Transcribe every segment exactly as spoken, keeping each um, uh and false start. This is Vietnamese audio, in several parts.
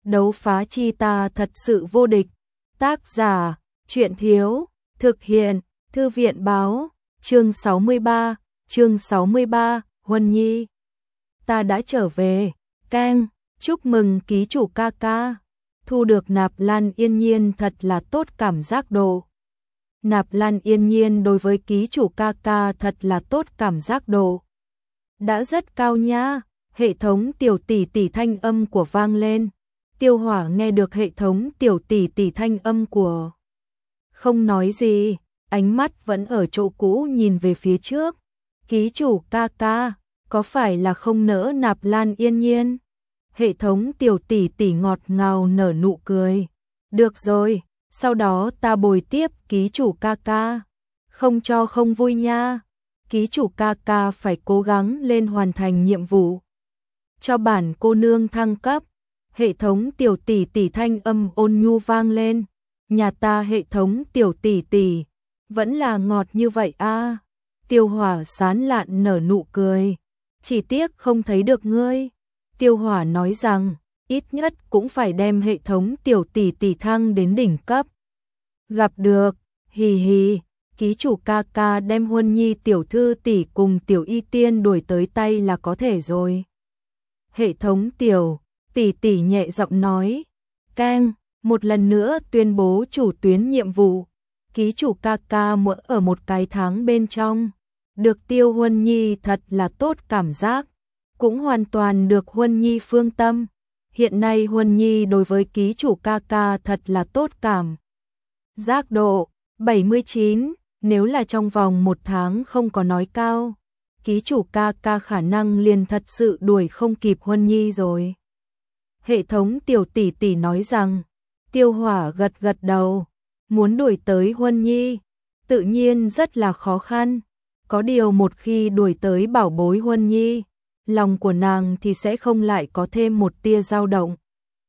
Đấu phá chi ta thật sự vô địch. Tác giả, Truyện Thiếu, thực hiện, Thư viện Báo, chương sáu mươi ba, chương sáu mươi ba, Huân Nhi. Ta đã trở về, keng, chúc mừng ký chủ ca ca. Thu được nạp lan yên nhiên thật là tốt cảm giác độ. Nạp lan yên nhiên đối với ký chủ ca ca thật là tốt cảm giác độ. Đã rất cao nha, hệ thống tiểu tỷ tỷ thanh âm của vang lên. Tiêu Hỏa nghe được hệ thống tiểu tỷ tỷ thanh âm của. Không nói gì, ánh mắt vẫn ở chỗ cũ nhìn về phía trước. Ký chủ ca ca, có phải là không nỡ nạp lan yên nhiên? Hệ thống tiểu tỷ tỷ ngọt ngào nở nụ cười. Được rồi, sau đó ta bồi tiếp ký chủ ca ca. Không cho không vui nha. Ký chủ ca ca phải cố gắng lên hoàn thành nhiệm vụ. Cho bản cô nương thăng cấp. Hệ thống tiểu tỷ tỷ thanh âm ôn nhu vang lên. Nhà ta hệ thống tiểu tỷ tỷ vẫn là ngọt như vậy a. À. Tiêu Hỏa sán lạn nở nụ cười. Chỉ tiếc không thấy được ngươi. Tiêu Hỏa nói rằng, ít nhất cũng phải đem hệ thống tiểu tỷ tỷ thăng đến đỉnh cấp. Gặp được, hì hì, ký chủ ca ca đem Huân Nhi tiểu thư tỷ cùng tiểu y tiên đuổi tới tay là có thể rồi. Hệ thống tiểu tỷ tỷ nhẹ giọng nói, keng, một lần nữa tuyên bố chủ tuyến nhiệm vụ. Ký chủ ca ca mỗi ở một cái tháng bên trong, được tiêu Huân Nhi thật là tốt cảm giác. Cũng hoàn toàn được Huân Nhi phương tâm. Hiện nay Huân Nhi đối với ký chủ ca ca thật là tốt cảm. Giác độ bảy mươi chín, nếu là trong vòng một tháng không có nói cao, ký chủ ca ca khả năng liền thật sự đuổi không kịp Huân Nhi rồi. Hệ thống tiểu tỷ tỷ nói rằng, Tiêu Hỏa gật gật đầu, muốn đuổi tới Huân Nhi, tự nhiên rất là khó khăn. Có điều một khi đuổi tới bảo bối Huân Nhi, lòng của nàng thì sẽ không lại có thêm một tia dao động.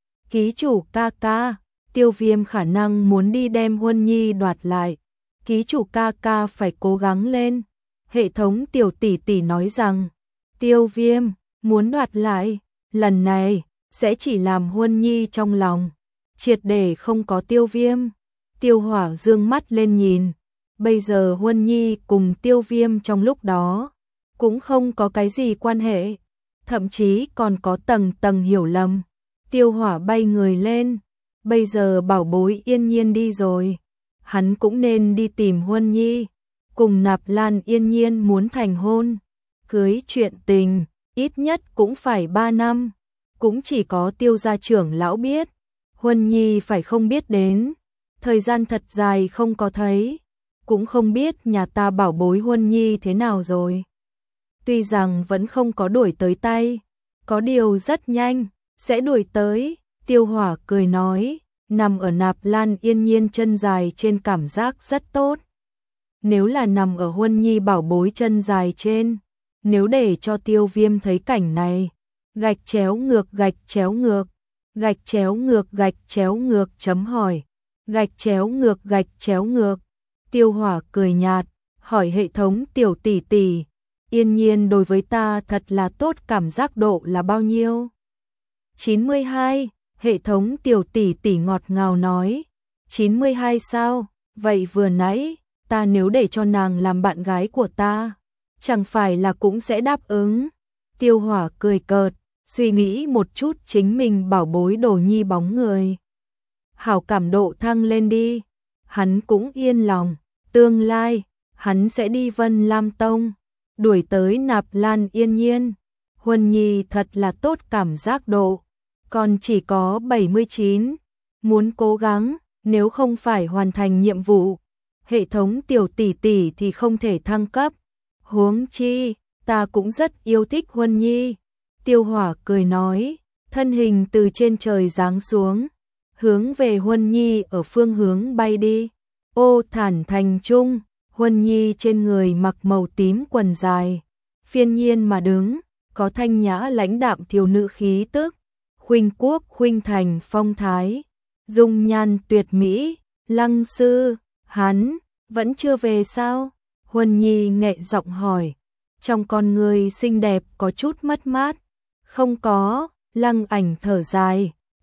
Ký chủ ca ca, Tiêu Viêm khả năng muốn đi đem Huân Nhi đoạt lại. Ký chủ ca ca phải cố gắng lên. Hệ thống tiểu tỷ tỷ nói rằng, Tiêu Viêm muốn đoạt lại, lần này sẽ chỉ làm Huân Nhi trong lòng triệt để không có Tiêu Viêm. Tiêu Hỏa dương mắt lên nhìn, bây giờ Huân Nhi cùng Tiêu Viêm trong lúc đó cũng không có cái gì quan hệ, thậm chí còn có tầng tầng hiểu lầm. Tiêu Hỏa bay người lên, bây giờ bảo bối yên nhiên đi rồi, hắn cũng nên đi tìm Huân Nhi, cùng nạp lan yên nhiên muốn thành hôn, cưới chuyện tình, ít nhất cũng phải ba năm, cũng chỉ có Tiêu gia trưởng lão biết, Huân Nhi phải không biết đến, thời gian thật dài không có thấy, cũng không biết nhà ta bảo bối Huân Nhi thế nào rồi. Tuy rằng vẫn không có đuổi tới tay, có điều rất nhanh, sẽ đuổi tới. Tiêu Hỏa cười nói, nằm ở nạp lan yên nhiên chân dài trên cảm giác rất tốt. Nếu là nằm ở Huân Nhi bảo bối chân dài trên, nếu để cho Tiêu Viêm thấy cảnh này, gạch chéo ngược gạch chéo ngược, gạch chéo ngược gạch chéo ngược chấm hỏi, gạch chéo ngược gạch chéo ngược. Tiêu Hỏa cười nhạt, hỏi hệ thống tiểu tỷ tỷ, yên nhiên đối với ta thật là tốt cảm giác độ là bao nhiêu? chín mươi hai, hệ thống tiểu tỷ tỷ ngọt ngào nói. chín mươi hai sao? Vậy vừa nãy, ta nếu để cho nàng làm bạn gái của ta, chẳng phải là cũng sẽ đáp ứng? Tiêu Hỏa cười cợt, suy nghĩ một chút chính mình bảo bối Đồ Nhi bóng người. Hảo cảm độ thăng lên đi, hắn cũng yên lòng, tương lai, hắn sẽ đi Vân Lam Tông, đuổi tới nạp lan yên nhiên. Huân Nhi thật là tốt cảm giác độ, còn chỉ có bảy mươi chín, muốn cố gắng, nếu không phải hoàn thành nhiệm vụ, hệ thống tiểu tỷ tỷ thì không thể thăng cấp. Huống chi, ta cũng rất yêu thích Huân Nhi. Tiêu Hỏa cười nói, thân hình từ trên trời giáng xuống, hướng về Huân Nhi ở phương hướng bay đi. Ô Thản Thành Trung, Huân Nhi trên người mặc màu tím quần dài, phiên nhiên mà đứng, có thanh nhã lãnh đạm thiếu nữ khí tức, khuynh quốc khuynh thành phong thái, dung nhan tuyệt mỹ. Lăng sư, hắn vẫn chưa về sao? Huân Nhi nhẹ giọng hỏi, trong con người xinh đẹp có chút mất mát. Không có, Lăng Ảnh thở dài,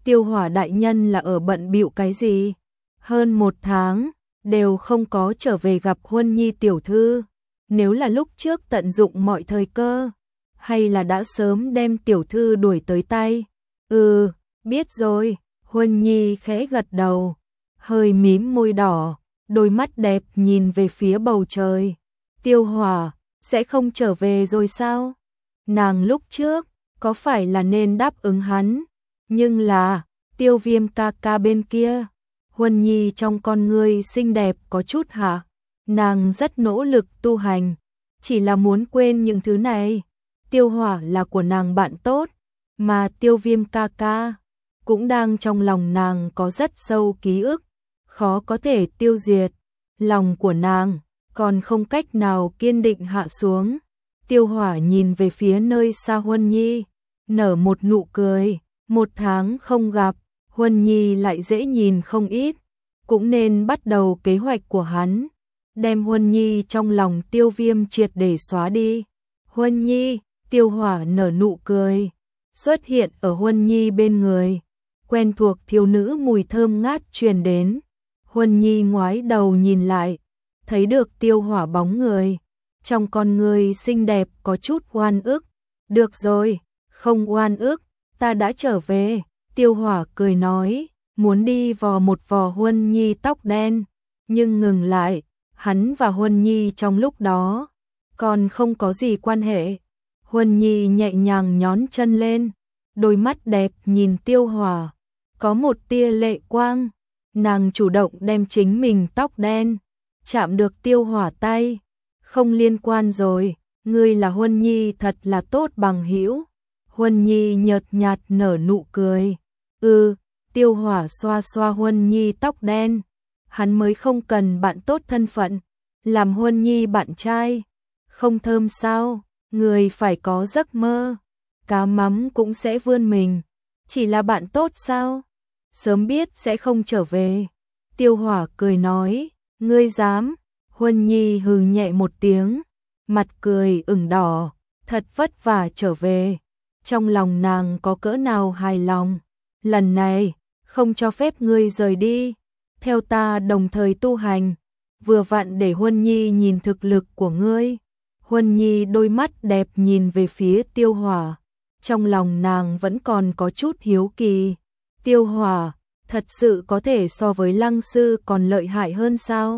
Tiêu Hỏa đại nhân là ở bận bịu cái gì? Hơn một tháng, đều không có trở về gặp Huân Nhi tiểu thư. Nếu là lúc trước tận dụng mọi thời cơ, hay là đã sớm đem tiểu thư đuổi tới tay? Ừ, biết rồi, Huân Nhi khẽ gật đầu, hơi mím môi đỏ, đôi mắt đẹp nhìn về phía bầu trời. Tiêu Hỏa, sẽ không trở về rồi sao? Nàng lúc trước, có phải là nên đáp ứng hắn? Nhưng là, Tiêu Viêm ca ca bên kia, Huân Nhi trong con ngươi xinh đẹp có chút hả? Nàng rất nỗ lực tu hành, chỉ là muốn quên những thứ này. Tiêu Hỏa là của nàng bạn tốt, mà Tiêu Viêm ca ca cũng đang trong lòng nàng có rất sâu ký ức, khó có thể tiêu diệt. Lòng của nàng còn không cách nào kiên định hạ xuống. Tiêu Hỏa nhìn về phía nơi xa Huân Nhi, nở một nụ cười. Một tháng không gặp, Huân Nhi lại dễ nhìn không ít, cũng nên bắt đầu kế hoạch của hắn, đem Huân Nhi trong lòng Tiêu Viêm triệt để xóa đi. Huân Nhi, Tiêu Hỏa nở nụ cười, xuất hiện ở Huân Nhi bên người, quen thuộc thiếu nữ mùi thơm ngát truyền đến. Huân Nhi ngoái đầu nhìn lại, thấy được Tiêu Hỏa bóng người, trong con người xinh đẹp có chút oan ức. Được rồi, không oan ức, ta đã trở về. Tiêu Hỏa cười nói, muốn đi vò một vò Huân Nhi tóc đen, nhưng ngừng lại, hắn và Huân Nhi trong lúc đó còn không có gì quan hệ. Huân Nhi nhẹ nhàng nhón chân lên, đôi mắt đẹp nhìn Tiêu Hỏa, có một tia lệ quang, nàng chủ động đem chính mình tóc đen chạm được Tiêu Hỏa tay. Không liên quan rồi, ngươi là Huân Nhi thật là tốt bằng hữu. Huân Nhi nhợt nhạt nở nụ cười. Ừ, Tiêu Hỏa xoa xoa Huân Nhi tóc đen. Hắn mới không cần bạn tốt thân phận, làm Huân Nhi bạn trai. Không thơm sao, người phải có giấc mơ. Cá mắm cũng sẽ vươn mình. Chỉ là bạn tốt sao? Sớm biết sẽ không trở về. Tiêu Hỏa cười nói, ngươi dám? Huân Nhi hừ nhẹ một tiếng, mặt cười ửng đỏ, thật vất vả trở về. Trong lòng nàng có cỡ nào hài lòng, lần này không cho phép ngươi rời đi, theo ta đồng thời tu hành, vừa vặn để Huân Nhi nhìn thực lực của ngươi. Huân Nhi đôi mắt đẹp nhìn về phía Tiêu Hỏa, trong lòng nàng vẫn còn có chút hiếu kỳ. Tiêu Hỏa, thật sự có thể so với Lăng sư còn lợi hại hơn sao?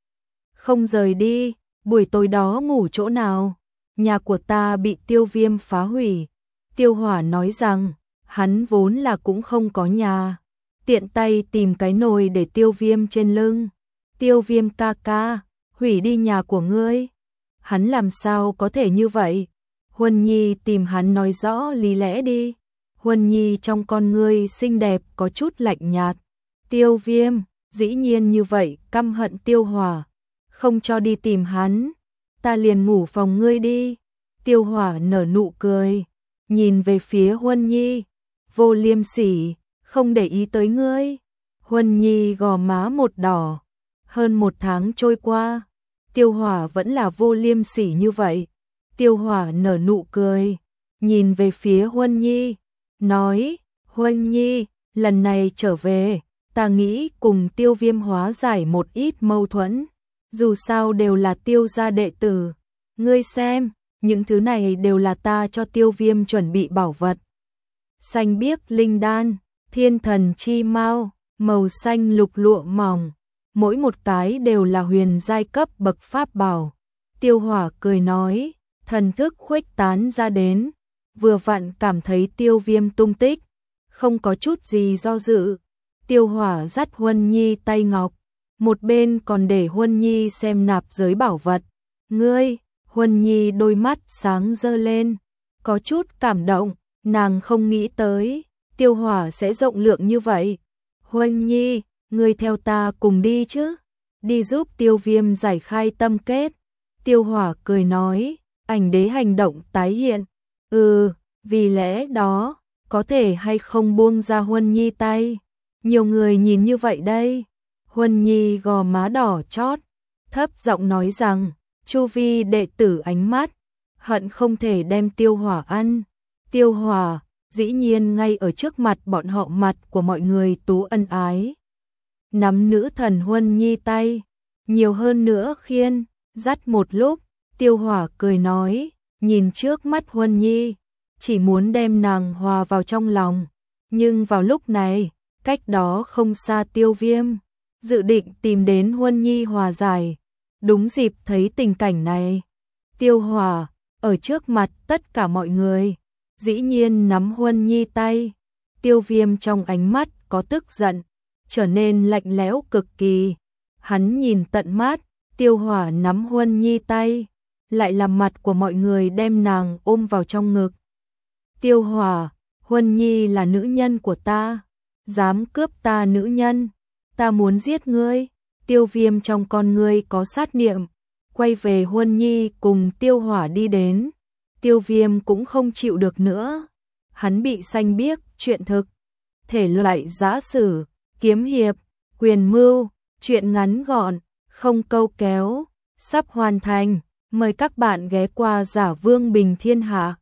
Không rời đi, buổi tối đó ngủ chỗ nào? Nhà của ta bị Tiêu Viêm phá hủy. Tiêu Hỏa nói rằng, hắn vốn là cũng không có nhà, tiện tay tìm cái nồi để Tiêu Viêm trên lưng. Tiêu Viêm ca ca, hủy đi nhà của ngươi. Hắn làm sao có thể như vậy? Huân Nhi tìm hắn nói rõ lý lẽ đi. Huân Nhi trong con ngươi xinh đẹp có chút lạnh nhạt. Tiêu Viêm, dĩ nhiên như vậy, căm hận Tiêu Hỏa, không cho đi tìm hắn. Ta liền ngủ phòng ngươi đi. Tiêu Hỏa nở nụ cười, nhìn về phía Huân Nhi, vô liêm sỉ, không để ý tới ngươi. Huân Nhi gò má một đỏ. Hơn một tháng trôi qua, Tiêu Hỏa vẫn là vô liêm sỉ như vậy. Tiêu Hỏa nở nụ cười, nhìn về phía Huân Nhi, nói, Huân Nhi, lần này trở về, ta nghĩ cùng Tiêu Viêm hóa giải một ít mâu thuẫn. Dù sao đều là Tiêu gia đệ tử. Ngươi xem, những thứ này đều là ta cho Tiêu Viêm chuẩn bị bảo vật. Xanh biếc linh đan, thiên thần chi mao, màu xanh lục lụa mỏng, mỗi một cái đều là huyền giai cấp bậc pháp bảo. Tiêu Hỏa cười nói, thần thức khuếch tán ra đến, vừa vặn cảm thấy Tiêu Viêm tung tích, không có chút gì do dự. Tiêu Hỏa dắt Huân Nhi tay ngọc, một bên còn để Huân Nhi xem nạp giới bảo vật. Ngươi, Huân Nhi đôi mắt sáng rơ lên, có chút cảm động, nàng không nghĩ tới Tiêu Hỏa sẽ rộng lượng như vậy. Huân Nhi, ngươi theo ta cùng đi chứ, đi giúp Tiêu Viêm giải khai tâm kết. Tiêu Hỏa cười nói, ảnh đế hành động tái hiện. Ừ, vì lẽ đó, có thể hay không buông ra Huân Nhi tay. Nhiều người nhìn như vậy đây. Huân Nhi gò má đỏ chót, thấp giọng nói rằng, chu vi đệ tử ánh mắt, hận không thể đem Tiêu Hỏa ăn. Tiêu Hỏa, dĩ nhiên ngay ở trước mặt bọn họ, mặt của mọi người Tú ân ái nắm nữ thần Huân Nhi tay, nhiều hơn nữa khiên, dắt một lúc, Tiêu Hỏa cười nói, nhìn trước mắt Huân Nhi, chỉ muốn đem nàng hòa vào trong lòng, nhưng vào lúc này, cách đó không xa Tiêu Viêm, dự định tìm đến Huân Nhi hòa giải, đúng dịp thấy tình cảnh này, Tiêu Hỏa, ở trước mặt tất cả mọi người, dĩ nhiên nắm Huân Nhi tay, Tiêu Viêm trong ánh mắt có tức giận, trở nên lạnh lẽo cực kỳ, hắn nhìn tận mắt, Tiêu Hỏa nắm Huân Nhi tay, lại làm mặt của mọi người đem nàng ôm vào trong ngực. Tiêu Hỏa, Huân Nhi là nữ nhân của ta, dám cướp ta nữ nhân, ta muốn giết ngươi. Tiêu Viêm trong con ngươi có sát niệm, quay về Huân Nhi cùng Tiêu Hỏa đi đến. Tiêu Viêm cũng không chịu được nữa, hắn bị xanh biếc chuyện thực, thể loại giã sử, kiếm hiệp, quyền mưu, chuyện ngắn gọn, không câu kéo, sắp hoàn thành. Mời các bạn ghé qua Giả Vương Bình Thiên Hạ.